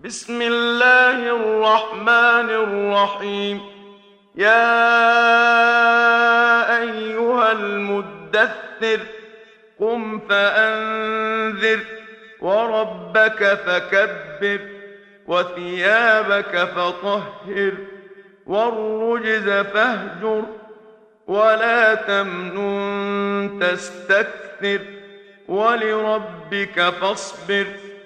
بسم الله الرحمن الرحيم. يا أيها المدثر قم فأنذر وربك فكبر وثيابك فطهر والرجز فاهجر ولا تمنن تستكثر ولربك فاصبر.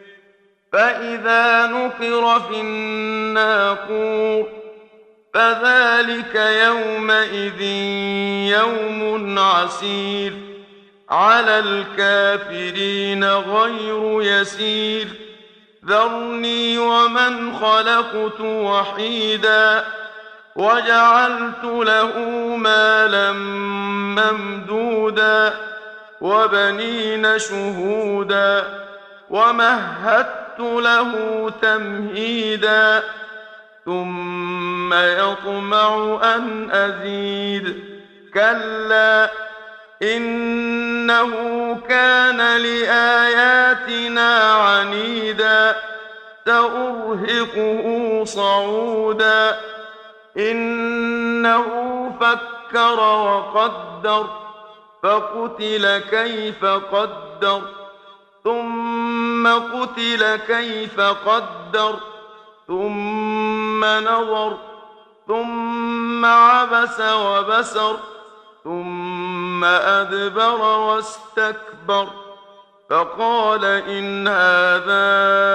فإذا نقر في الناقور فذلك يومئذ يوم عسير على الكافرين غير يسير. ذرني ومن خلقت وحيدا وجعلت له مالا ممدودا وبنين شهودا ومهدت له تمهيدا ثم يطمع أن أزيد. كلا إنه كان لآياتنا عنيدا سأرهقه صعودا. إنه فكر وقدر فقتل كيف قدر ثم قتل كيف قدر ثم نظر ثم عبس وبسر ثم أدبر واستكبر فقال إن هذا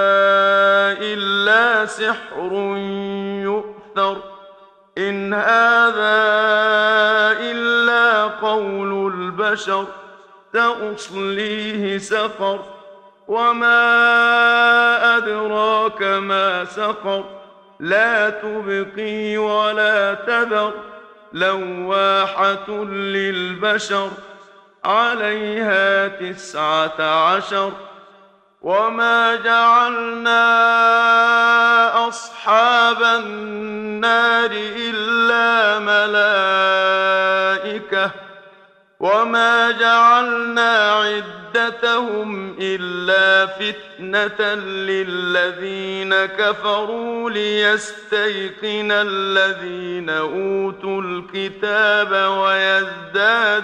إلا سحر يؤثر إن هذا إلا قول البشر سأصليه سقر وما أدراك ما سقر لا تبقي ولا تذر لواحة للبشر عليها 19. وما جعلنا أصحاب النار إلا ملائكة وما جعلنا عدتهم إلا فتنة للذين كفروا ليستيقن الذين أوتوا الكتاب ويزداد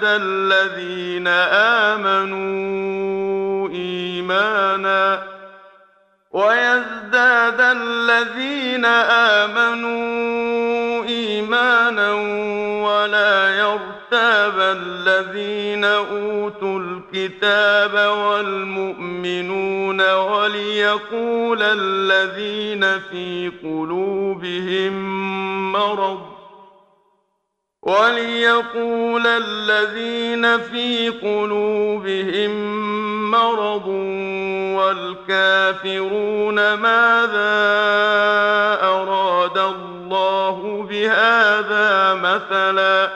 الذين آمنوا إيمانا ولا يرتاب الذين أوتوا الكتاب والمؤمنون وليقول الذين في قلوبهم مرض والكافرون ماذا أراد الله بهذا مثلا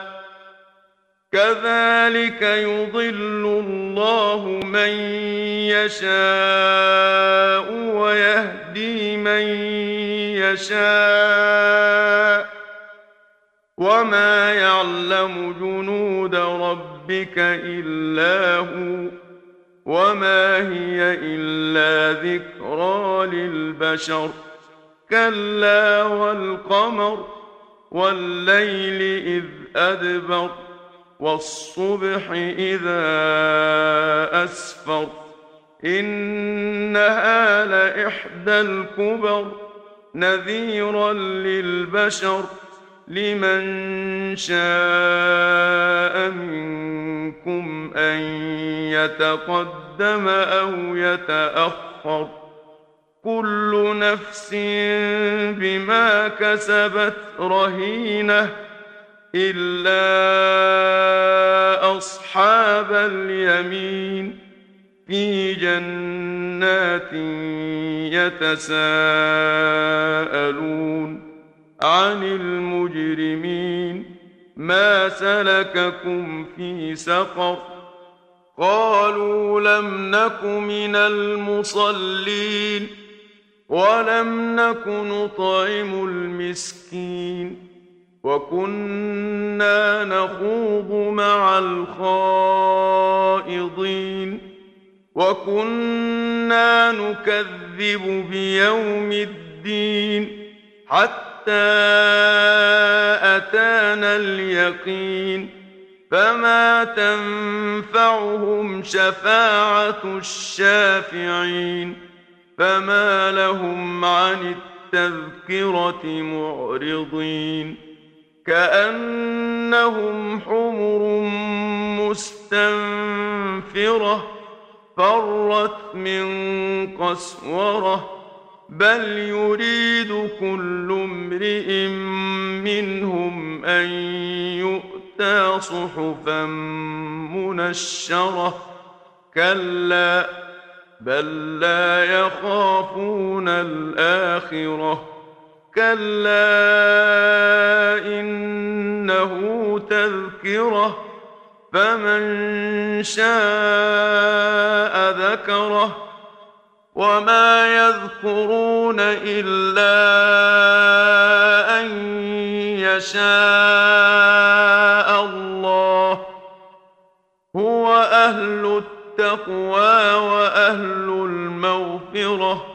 كذلك يضل الله من يشاء ويهدي من يشاء وما يعلم جنود ربك إلا هو وما هي إلا ذكرى للبشر. كلا والقمر والليل إذ أدبر والصبح إذا أسفر إنها لإحدى الكبر نذيرا للبشر لمن شاء منكم أن يتقدم أو يتأخر كل نفس بما كسبت رهينة إلا أصحاب اليمين في جنات يتساءلون عن المجرمين ما سلككم في سقر قالوا لم نك من المصلين ولم نك نطعم المسكين وكنا نخوض مع الخائضين وكنا نكذب بيوم الدين الدين حتى أتانا اليقين فما تنفعهم شفاعة الشافعين فما لهم عن التذكرة معرضين كأنهم حمر مستنفرة فرت من قسورة بل يريد كل امرئ منهم أن يؤتى صحفا منشرة كلا بل لا يخافون الآخرة كلا إنه تذكرة فمن شاء ذكره وما يذكرون إلا أن يشاء الله هو أهل التقوى وأهل المغفرة